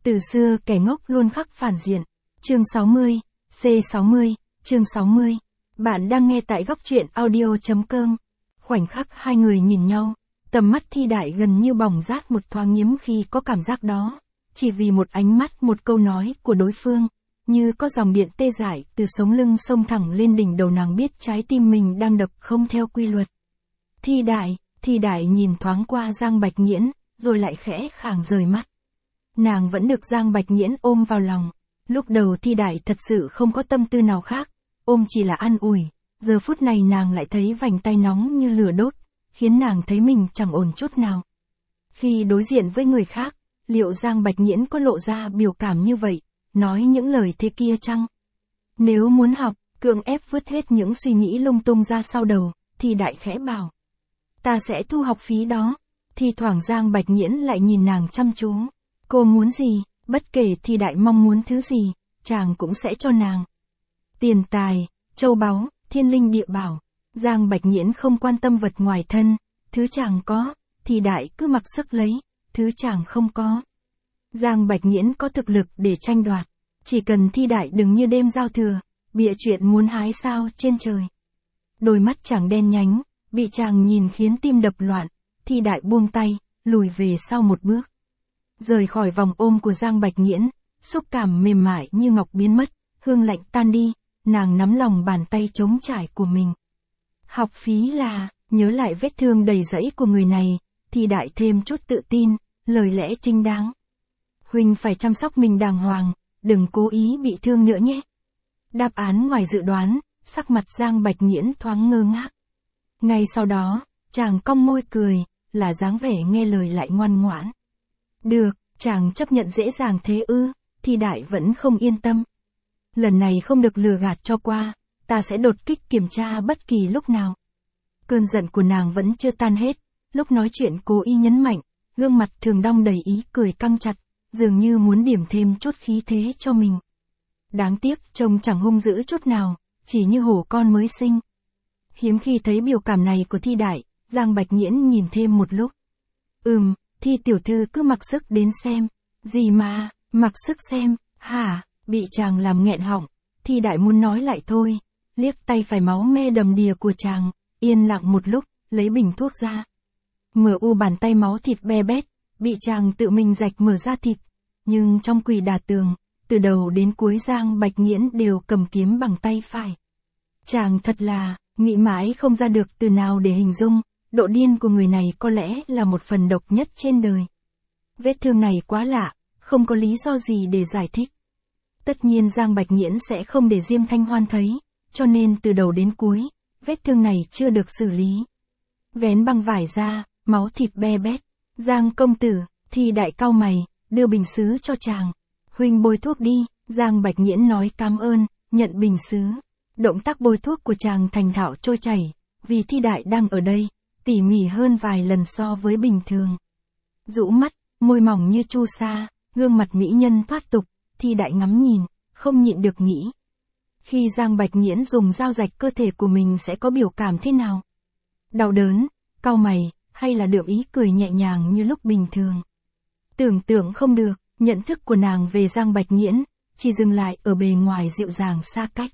Từ xưa kẻ ngốc luôn khắc phản diện. Chương 60, C60, chương 60. Bạn đang nghe tại góc truyện audio.com. Khoảnh khắc hai người nhìn nhau, tầm mắt Thi Đại gần như bỏng rát một thoáng hiếm khi có cảm giác đó. Chỉ vì một ánh mắt, một câu nói của đối phương, như có dòng điện tê dại từ sống lưng xông thẳng lên đỉnh đầu nàng, biết trái tim mình đang đập không theo quy luật. Thi Đại nhìn thoáng qua Giang Bạch Nghiễn, rồi lại khẽ khàng rời mắt. Nàng vẫn được Giang Bạch Nghiễn ôm vào lòng. Lúc đầu Thi Đại thật sự không có tâm tư nào khác, ôm chỉ là an ủi. Giờ phút này nàng lại thấy vành tay nóng như lửa đốt, khiến nàng thấy mình chẳng ổn chút nào. Khi đối diện với người khác, liệu Giang Bạch Nghiễn có lộ ra biểu cảm như vậy, nói những lời thế kia chăng? Nếu muốn học, cưỡng ép vứt hết những suy nghĩ lung tung ra sau đầu, Thi Đại khẽ bảo. Ta sẽ thu học phí đó. Thì thoảng Giang Bạch Nghiễn lại nhìn nàng chăm chú. Cô muốn gì, bất kể Thi Đại mong muốn thứ gì, chàng cũng sẽ cho nàng. Tiền tài, châu báu, thiên linh địa bảo. Giang Bạch Nghiễn không quan tâm vật ngoài thân, thứ chàng có, Thi Đại cứ mặc sức lấy, thứ chàng không có. Giang Bạch Nghiễn có thực lực để tranh đoạt, chỉ cần Thi Đại đừng như đêm giao thừa, bịa chuyện muốn hái sao trên trời. Đôi mắt chàng đen nhánh, bị chàng nhìn khiến tim đập loạn, Thi Đại buông tay, lùi về sau một bước. Rời khỏi vòng ôm của Giang Bạch Nghiễn, xúc cảm mềm mại như ngọc biến mất, hương lạnh tan đi, nàng nắm lòng bàn tay trống trải của mình. Học phí là, nhớ lại vết thương đầy rẫy của người này, Thi Đại thêm chút tự tin, lời lẽ chính đáng. Huynh phải chăm sóc mình đàng hoàng, đừng cố ý bị thương nữa nhé. Đáp án ngoài dự đoán, sắc mặt Giang Bạch Nghiễn thoáng ngơ ngác. Ngay sau đó, chàng cong môi cười, là dáng vẻ nghe lời lại ngoan ngoãn. Được, chàng chấp nhận dễ dàng thế ư? Thi Đại vẫn không yên tâm. Lần này không được lừa gạt cho qua, ta sẽ đột kích kiểm tra bất kỳ lúc nào. Cơn giận của nàng vẫn chưa tan hết, lúc nói chuyện cố ý nhấn mạnh, gương mặt thường đong đầy ý cười căng chặt, dường như muốn điểm thêm chút khí thế cho mình. Đáng tiếc trông chẳng hung dữ chút nào, chỉ như hổ con mới sinh. Hiếm khi thấy biểu cảm này của Thi Đại, Giang Bạch Nghiễn nhìn thêm một lúc. Thi tiểu thư cứ mặc sức đến xem. Gì mà, mặc sức xem, hả? Bị chàng làm nghẹn họng, Thi Đại muốn nói lại thôi, liếc tay phải máu me đầm đìa của chàng, yên lặng một lúc, lấy bình thuốc ra. Mở bàn tay máu thịt be bét, bị chàng tự mình rạch mở ra thịt, nhưng trong quỷ đà tường, từ đầu đến cuối Giang Bạch Nghiễn đều cầm kiếm bằng tay phải. Chàng thật là, nghĩ mãi không ra được từ nào để hình dung, độ điên của người này có lẽ là một phần độc nhất trên đời. Vết thương này quá lạ, không có lý do gì để giải thích. Tất nhiên Giang Bạch Nghiễn sẽ không để Diêm Thanh Hoan thấy, cho nên từ đầu đến cuối, vết thương này chưa được xử lý. Vén băng vải ra, máu thịt be bét. Giang công tử, Thi Đại cau mày, đưa bình sứ cho chàng. Huynh bôi thuốc đi, Giang Bạch Nghiễn nói cảm ơn, nhận bình sứ. Động tác bôi thuốc của chàng thành thạo trôi chảy, vì Thi Đại đang ở đây, tỉ mỉ hơn vài lần so với bình thường. Rũ mắt, môi mỏng như chu sa, gương mặt mỹ nhân thoát tục, Thi Đại ngắm nhìn, không nhịn được nghĩ. Khi Giang Bạch Nghiễn dùng dao rạch cơ thể của mình sẽ có biểu cảm thế nào? Đau đớn, cau mày, hay là đượm ý cười nhẹ nhàng như lúc bình thường? Tưởng tượng không được, nhận thức của nàng về Giang Bạch Nghiễn, chỉ dừng lại ở bề ngoài dịu dàng xa cách.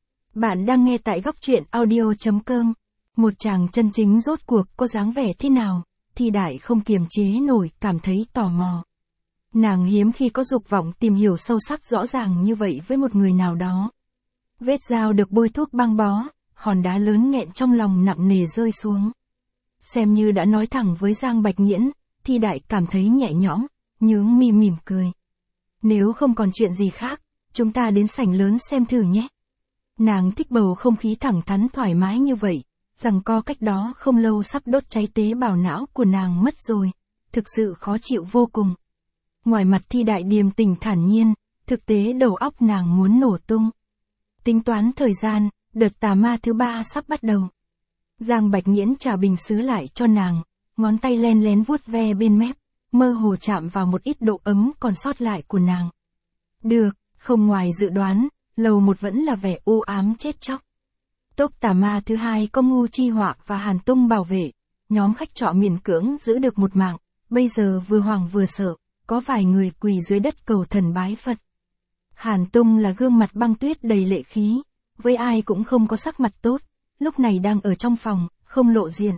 Bạn đang nghe tại góc truyện audio.com. Một chàng chân chính rốt cuộc có dáng vẻ thế nào? Thi Đại không kiềm chế nổi, cảm thấy tò mò. Nàng hiếm khi có dục vọng tìm hiểu sâu sắc rõ ràng như vậy với một người nào đó. Vết dao được bôi thuốc băng bó, hòn đá lớn nghẹn trong lòng nặng nề rơi xuống. Xem như đã nói thẳng với Giang Bạch Nghiễn, Thi Đại cảm thấy nhẹ nhõm, nhướng mi mỉm cười. Nếu không còn chuyện gì khác, chúng ta đến sảnh lớn xem thử nhé. Nàng thích bầu không khí thẳng thắn thoải mái như vậy, rằng co cách đó không lâu sắp đốt cháy tế bào não của nàng mất rồi, thực sự khó chịu vô cùng. Ngoài mặt Thi Đại điềm tĩnh thản nhiên, thực tế đầu óc nàng muốn nổ tung. Tính toán thời gian, đợt tà ma thứ 3 sắp bắt đầu. Giang Bạch Nghiễn trả bình sứ lại cho nàng, ngón tay len lén vuốt ve bên mép, mơ hồ chạm vào một ít độ ấm còn sót lại của nàng. Được, không ngoài dự đoán, lầu 1 vẫn là vẻ u ám chết chóc. Tốp tà ma thứ 2 có Ngu Chi Họa và Hàn Tung bảo vệ, nhóm khách trọ miễn cưỡng giữ được một mạng, bây giờ vừa hoảng vừa sợ, có vài người quỳ dưới đất cầu thần bái Phật. Hàn Tung là gương mặt băng tuyết đầy lệ khí, với ai cũng không có sắc mặt tốt, lúc này đang ở trong phòng, không lộ diện.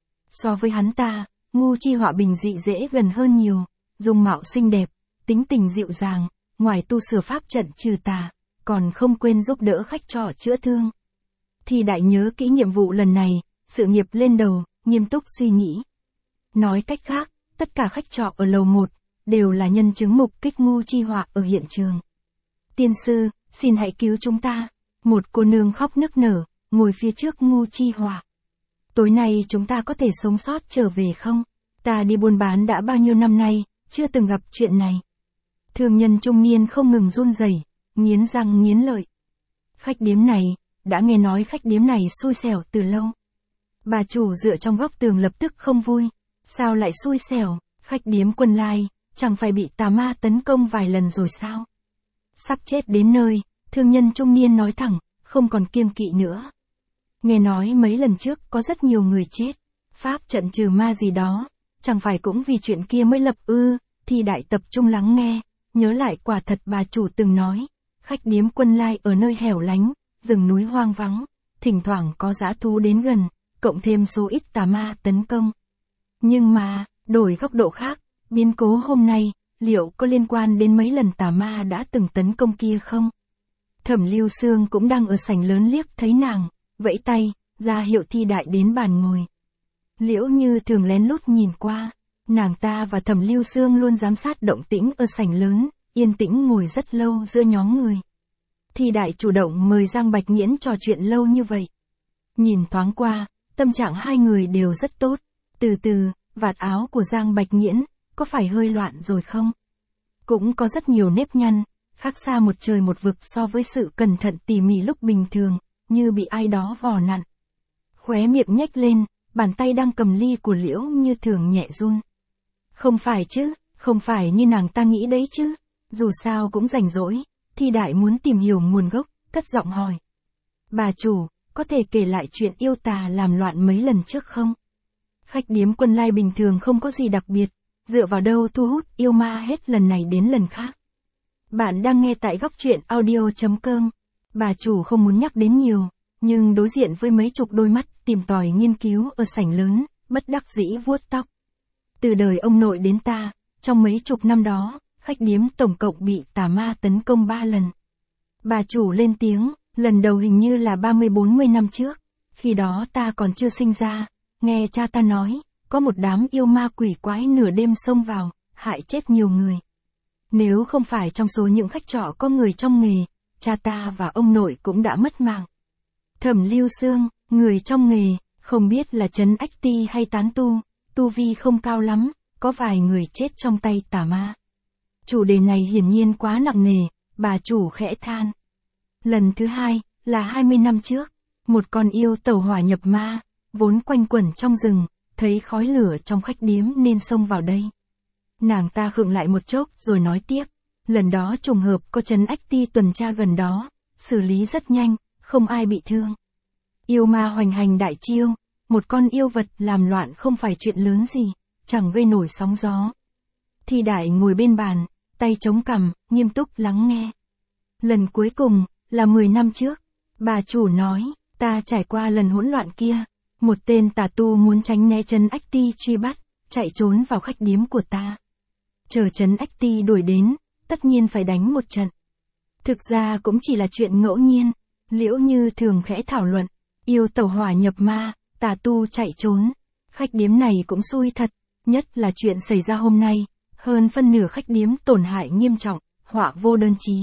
So với hắn ta, Ngu Chi Họa bình dị dễ gần hơn nhiều, dung mạo xinh đẹp, tính tình dịu dàng, ngoài tu sửa pháp trận trừ tà, còn không quên giúp đỡ khách trọ chữa thương. Thì đại nhớ kỹ nhiệm vụ lần này, sự nghiệp lên đầu, nghiêm túc suy nghĩ. Nói cách khác, tất cả khách trọ ở lầu 1, đều là nhân chứng mục kích Ngu Chi Họa ở hiện trường. Tiên sư, xin hãy cứu chúng ta. Một cô nương khóc nức nở, ngồi phía trước Ngu Chi Họa. Tối nay chúng ta có thể sống sót trở về không? Ta đi buôn bán đã bao nhiêu năm nay, chưa từng gặp chuyện này. Thương nhân trung niên không ngừng run rẩy, nghiến răng nghiến lợi. Khách điếm này, đã nghe nói khách điếm này xui xẻo từ lâu. Bà chủ dựa trong góc tường lập tức không vui. Sao lại xui xẻo, khách điếm Quân Lai, chẳng phải bị tà ma tấn công vài lần rồi sao? Sắp chết đến nơi, thương nhân trung niên nói thẳng, không còn kiêng kỵ nữa. Nghe nói mấy lần trước có rất nhiều người chết, pháp trận trừ ma gì đó, chẳng phải cũng vì chuyện kia mới lập ư? Thì đại tập trung lắng nghe, nhớ lại quả thật bà chủ từng nói, khách điếm Quân Lai ở nơi hẻo lánh, rừng núi hoang vắng, thỉnh thoảng có dã thú đến gần, cộng thêm số ít tà ma tấn công. Nhưng mà, đổi góc độ khác, biến cố hôm nay, liệu có liên quan đến mấy lần tà ma đã từng tấn công kia không? Thẩm Lưu Sương cũng đang ở sảnh lớn liếc thấy nàng, vẫy tay, ra hiệu Thi Đại đến bàn ngồi. Liễu Như thường lén lút nhìn qua, nàng ta và Thẩm Lưu Sương luôn giám sát động tĩnh ở sảnh lớn, yên tĩnh ngồi rất lâu giữa nhóm người. Thi Đại chủ động mời Giang Bạch Nghiễn trò chuyện lâu như vậy. Nhìn thoáng qua, tâm trạng hai người đều rất tốt. Từ từ, vạt áo của Giang Bạch Nghiễn, có phải hơi loạn rồi không? Cũng có rất nhiều nếp nhăn, khác xa một trời một vực so với sự cẩn thận tỉ mỉ lúc bình thường, như bị ai đó vò nặn. Khóe miệng nhếch lên, bàn tay đang cầm ly của Liễu Như thường nhẹ run. Không phải chứ, không phải như nàng ta nghĩ đấy chứ, dù sao cũng rảnh rỗi, Thi Đại muốn tìm hiểu nguồn gốc, cất giọng hỏi. Bà chủ, có thể kể lại chuyện yêu tà làm loạn mấy lần trước không? Khách điếm Quân Lai bình thường không có gì đặc biệt, dựa vào đâu thu hút yêu ma hết lần này đến lần khác. Bạn đang nghe tại góc truyện audio.com. Bà chủ không muốn nhắc đến nhiều, nhưng đối diện với mấy chục đôi mắt tìm tòi nghiên cứu ở sảnh lớn, bất đắc dĩ vuốt tóc. Từ đời ông nội đến ta, trong mấy chục năm đó, khách điếm tổng cộng bị tà ma tấn công 3 lần. Bà chủ lên tiếng, lần đầu hình như là 30-40 năm trước, khi đó ta còn chưa sinh ra, nghe cha ta nói, có một đám yêu ma quỷ quái nửa đêm xông vào, hại chết nhiều người. Nếu không phải trong số những khách trọ có người trong nghề, cha ta và ông nội cũng đã mất mạng. Thẩm Lưu Sương, người trong nghề, không biết là trấn ách ti hay tán tu vi không cao lắm, có vài người chết trong tay tà ma. Chủ đề này hiển nhiên quá nặng nề, bà chủ khẽ than. Lần thứ hai, là 20 năm trước, một con yêu tẩu hỏa nhập ma, vốn quanh quẩn trong rừng, thấy khói lửa trong khách điếm nên xông vào đây. Nàng ta khựng lại một chốc rồi nói tiếp, lần đó trùng hợp có trấn ách ti tuần tra gần đó, xử lý rất nhanh, không ai bị thương. Yêu ma hoành hành đại chiêu, một con yêu vật làm loạn không phải chuyện lớn gì, chẳng gây nổi sóng gió. Thi Đại ngồi bên bàn, tay chống cằm, nghiêm túc lắng nghe. Lần cuối cùng, là 10 năm trước, bà chủ nói, ta trải qua lần hỗn loạn kia, một tên tà tu muốn tránh né trấn ách ti truy bắt, chạy trốn vào khách điếm của ta. Chờ trấn ách ti đuổi đến, tất nhiên phải đánh một trận. Thực ra cũng chỉ là chuyện ngẫu nhiên, Liễu Như thường khẽ thảo luận, yêu tẩu hỏa nhập ma, tà tu chạy trốn, khách điếm này cũng xui thật, nhất là chuyện xảy ra hôm nay, hơn phân nửa khách điếm tổn hại nghiêm trọng, họa vô đơn chí.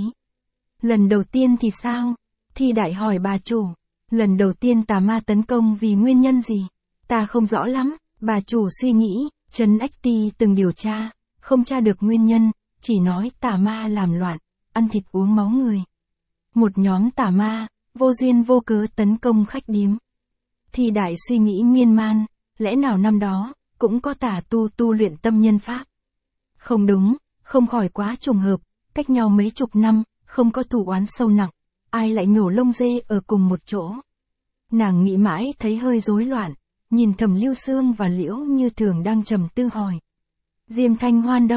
Lần đầu tiên thì sao? Thi Đại hỏi bà chủ, lần đầu tiên tà ma tấn công vì nguyên nhân gì? Ta không rõ lắm, bà chủ suy nghĩ, trấn ách ti từng điều tra, không tra được nguyên nhân, chỉ nói tà ma làm loạn, ăn thịt uống máu người. Một nhóm tà ma, vô duyên vô cớ tấn công khách điếm. Thi Đại suy nghĩ miên man, lẽ nào năm đó, cũng có tà tu luyện tâm nhân pháp? Không đúng, không khỏi quá trùng hợp, cách nhau mấy chục năm, không có thù oán sâu nặng, ai lại nhổ lông dê ở cùng một chỗ. Nàng nghĩ mãi thấy hơi rối loạn, nhìn Thẩm Lưu Sương và Liễu Như thường đang trầm tư hỏi. Diêm Thanh Hoan đâu?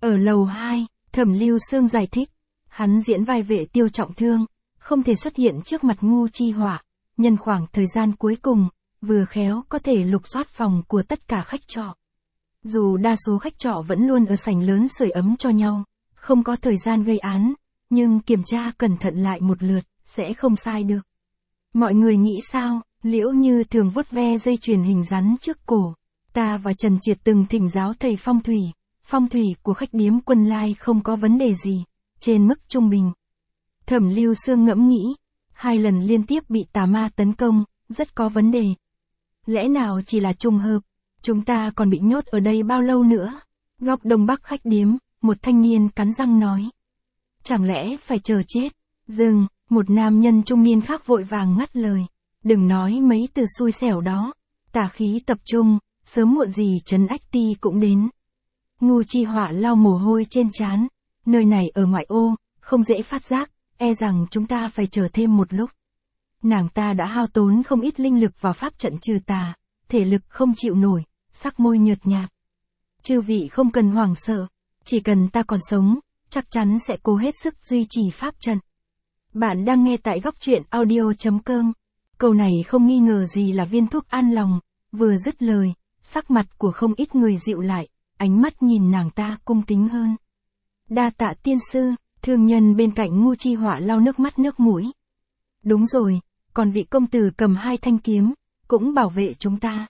Ở lầu 2, Thẩm Lưu Sương giải thích. Hắn diễn vai vệ Tiêu trọng thương, không thể xuất hiện trước mặt Ngu Chi Họa. Nhân khoảng thời gian cuối cùng, vừa khéo có thể lục soát phòng của tất cả khách trọ. Dù đa số khách trọ vẫn luôn ở sảnh lớn sưởi ấm cho nhau, không có thời gian gây án, nhưng kiểm tra cẩn thận lại một lượt, sẽ không sai được. Mọi người nghĩ sao? Liễu Như thường vuốt ve dây chuyền hình rắn trước cổ. Ta và Trần Triệt từng thỉnh giáo thầy phong thủy của khách điếm Quân Lai không có vấn đề gì, trên mức trung bình. Thẩm Lưu Sương ngẫm nghĩ, 2 lần liên tiếp bị tà ma tấn công, rất có vấn đề. Lẽ nào chỉ là trùng hợp, chúng ta còn bị nhốt ở đây bao lâu nữa? Góc đông bắc khách điếm, một thanh niên cắn răng nói. Chẳng lẽ phải chờ chết? Dừng, một nam nhân trung niên khác vội vàng ngắt lời. Đừng nói mấy từ xui xẻo đó, tà khí tập trung, sớm muộn gì Trấn Ách Ti cũng đến. Ngu Chi Họa lau mồ hôi trên trán, nơi này ở ngoại ô, không dễ phát giác, e rằng chúng ta phải chờ thêm một lúc. Nàng ta đã hao tốn không ít linh lực vào pháp trận trừ tà, thể lực không chịu nổi, sắc môi nhợt nhạt. Chư vị không cần hoảng sợ, chỉ cần ta còn sống, chắc chắn sẽ cố hết sức duy trì pháp trận. Bạn đang nghe tại góc truyện audio.com. Câu này không nghi ngờ gì là viên thuốc an lòng, vừa dứt lời, sắc mặt của không ít người dịu lại, ánh mắt nhìn nàng ta cung kính hơn. Đa tạ tiên sư, thương nhân bên cạnh Ngu Chi Họa lau nước mắt nước mũi. Đúng rồi, còn vị công tử cầm 2 thanh kiếm, cũng bảo vệ chúng ta.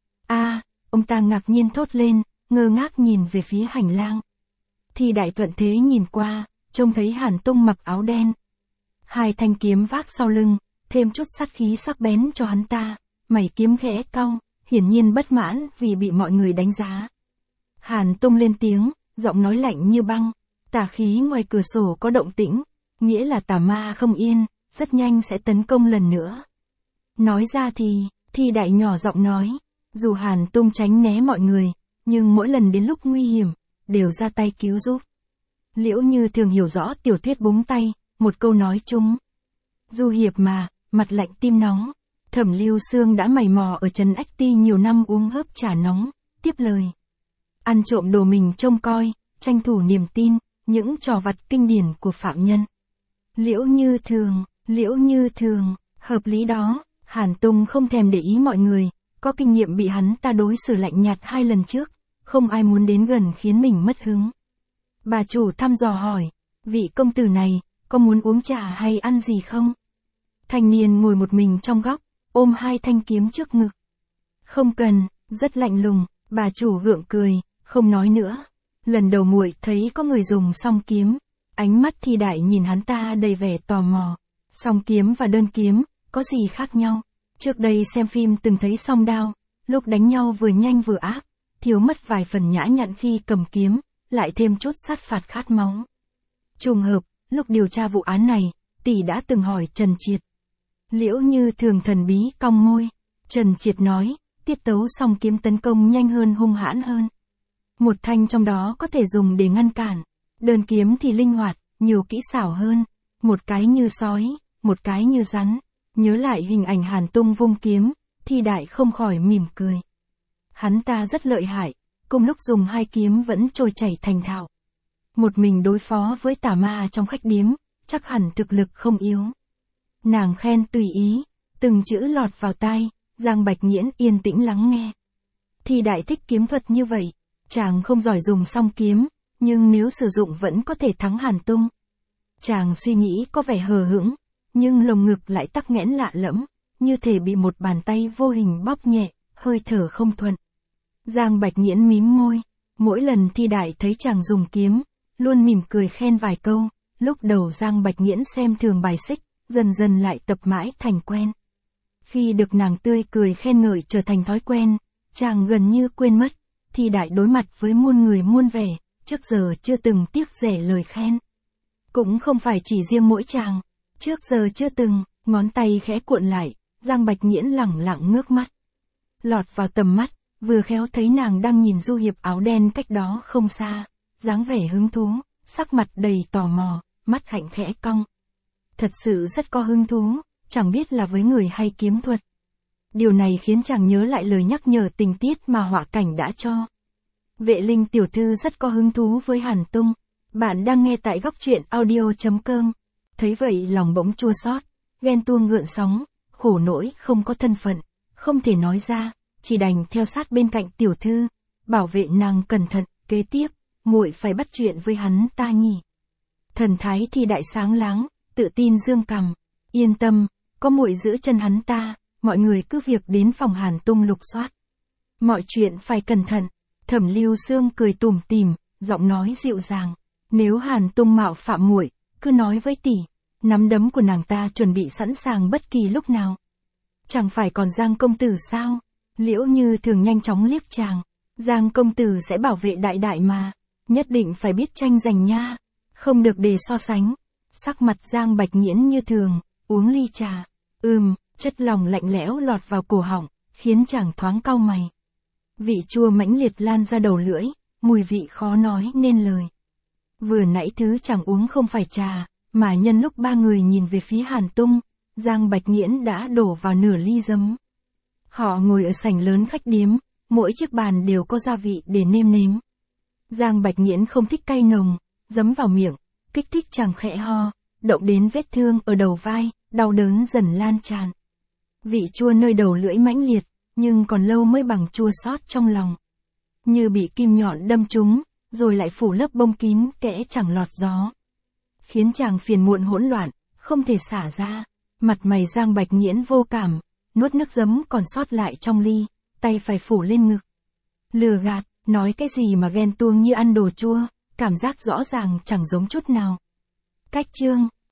Ông ta ngạc nhiên thốt lên, ngơ ngác nhìn về phía hành lang. Thì Đại thuận thế nhìn qua, trông thấy Hàn Tung mặc áo đen. 2 thanh kiếm vác sau lưng, thêm chút sát khí sắc bén cho hắn ta, mày kiếm khẽ cau, hiển nhiên bất mãn vì bị mọi người đánh giá. Hàn Tung lên tiếng, giọng nói lạnh như băng, tà khí ngoài cửa sổ có động tĩnh, nghĩa là tà ma không yên, rất nhanh sẽ tấn công lần nữa. Nói ra thì Đại nhỏ giọng nói, dù Hàn Tung tránh né mọi người, nhưng mỗi lần đến lúc nguy hiểm, đều ra tay cứu giúp. Liễu Như thường hiểu rõ tiểu thuyết búng tay, một câu nói chung. Du hiệp mà, mặt lạnh tim nóng. Thẩm Lưu Sương đã mày mò ở Trấn Ách Ti nhiều năm uống hớp trà nóng, tiếp lời. Ăn trộm đồ mình trông coi, tranh thủ niềm tin, những trò vặt kinh điển của phạm nhân. Liễu Như thường, hợp lý đó. Hàn Tung không thèm để ý mọi người, có kinh nghiệm bị hắn ta đối xử lạnh nhạt 2 lần trước, không ai muốn đến gần khiến mình mất hứng. Bà chủ thăm dò hỏi, vị công tử này, có muốn uống trà hay ăn gì không? Thanh niên ngồi một mình trong góc, ôm 2 thanh kiếm trước ngực. Không cần, rất lạnh lùng, bà chủ gượng cười, không nói nữa. Lần đầu muội thấy có người dùng song kiếm, ánh mắt Thi Đại nhìn hắn ta đầy vẻ tò mò. Song kiếm và đơn kiếm, có gì khác nhau? Trước đây xem phim từng thấy song đao, lúc đánh nhau vừa nhanh vừa ác, thiếu mất vài phần nhã nhặn khi cầm kiếm, lại thêm chút sát phạt khát máu. Trùng hợp, lúc điều tra vụ án này, tỷ đã từng hỏi Trần Triệt. Liễu Như thường thần bí cong môi. Trần Triệt nói, tiết tấu song kiếm tấn công nhanh hơn hung hãn hơn. Một thanh trong đó có thể dùng để ngăn cản, đơn kiếm thì linh hoạt, nhiều kỹ xảo hơn, một cái như sói, một cái như rắn. Nhớ lại hình ảnh Hàn Tung vung kiếm, Thi Đại không khỏi mỉm cười. Hắn ta rất lợi hại, cùng lúc dùng 2 kiếm vẫn trôi chảy thành thạo. Một mình đối phó với tà ma trong khách điếm, chắc hẳn thực lực không yếu. Nàng khen tùy ý, từng chữ lọt vào tai, Giang Bạch Nghiễn yên tĩnh lắng nghe. Thi Đại thích kiếm thuật như vậy, chàng không giỏi dùng song kiếm, nhưng nếu sử dụng vẫn có thể thắng Hàn Tung. Chàng suy nghĩ có vẻ hờ hững, nhưng lồng ngực lại tắc nghẽn lạ lẫm, như thể bị một bàn tay vô hình bóp nhẹ, hơi thở không thuận. Giang Bạch Nghiễn mím môi, mỗi lần Thi Đại thấy chàng dùng kiếm, luôn mỉm cười khen vài câu. Lúc đầu Giang Bạch Nghiễn xem thường bài xích, dần dần lại tập mãi thành quen. Khi được nàng tươi cười khen ngợi trở thành thói quen, chàng gần như quên mất, Thi Đại đối mặt với muôn người muôn vẻ, trước giờ chưa từng tiếc rẻ lời khen. Cũng không phải chỉ riêng mỗi chàng, trước giờ chưa từng, ngón tay khẽ cuộn lại, Giang Bạch Nghiễn lẳng lặng ngước mắt. Lọt vào tầm mắt, vừa khéo thấy nàng đang nhìn du hiệp áo đen cách đó không xa, dáng vẻ hứng thú, sắc mặt đầy tò mò, mắt hạnh khẽ cong. Thật sự rất có hứng thú, chẳng biết là với người hay kiếm thuật. Điều này khiến chàng nhớ lại lời nhắc nhở tình tiết mà họa cảnh đã cho. Vệ Linh tiểu thư rất có hứng thú với Hàn Tung. Bạn đang nghe tại góc truyện audio.com. Thấy vậy lòng bỗng chua xót, ghen tuông gợn sóng, khổ nỗi không có thân phận, không thể nói ra, chỉ đành theo sát bên cạnh tiểu thư, bảo vệ nàng cẩn thận. Kế tiếp, muội phải bắt chuyện với hắn ta nhỉ. Thần thái thì đại sáng láng, tự tin dương cằm. Yên tâm, có muội giữ chân hắn ta, mọi người cứ việc đến phòng Hàn Tung lục soát. Mọi chuyện phải cẩn thận. Thẩm Lưu Sương cười tủm tỉm, giọng nói dịu dàng. Nếu Hàn Tung mạo phạm muội, cứ nói với tỷ. Nắm đấm của nàng ta chuẩn bị sẵn sàng bất kỳ lúc nào. Chẳng phải còn Giang công tử sao? Liễu Như thường nhanh chóng liếc chàng. Giang công tử sẽ bảo vệ đại đại mà. Nhất định phải biết tranh giành nha. Không được để so sánh. Sắc mặt Giang Bạch Nghiễn như thường, uống ly trà. Chất lòng lạnh lẽo lọt vào cổ họng, khiến chàng thoáng cau mày. Vị chua mãnh liệt lan ra đầu lưỡi, mùi vị khó nói nên lời. Vừa nãy thứ chàng uống không phải trà, mà nhân lúc ba người nhìn về phía Hàn Tung, Giang Bạch Nghiễn đã đổ vào nửa ly giấm. Họ ngồi ở sảnh lớn khách điếm, mỗi chiếc bàn đều có gia vị để nêm nếm. Giang Bạch Nghiễn không thích cay nồng, giấm vào miệng, kích thích chàng khẽ ho, động đến vết thương ở đầu vai, đau đớn dần lan tràn. Vị chua nơi đầu lưỡi mãnh liệt, nhưng còn lâu mới bằng chua xót trong lòng. Như bị kim nhọn đâm trúng, rồi lại phủ lớp bông kín kẽ chẳng lọt gió. Khiến chàng phiền muộn hỗn loạn, không thể xả ra. Mặt mày Giang Bạch Nghiễn vô cảm, nuốt nước giấm còn sót lại trong ly, tay phải phủ lên ngực. Lừa gạt, nói cái gì mà ghen tuông như ăn đồ chua, cảm giác rõ ràng chẳng giống chút nào. Cách chương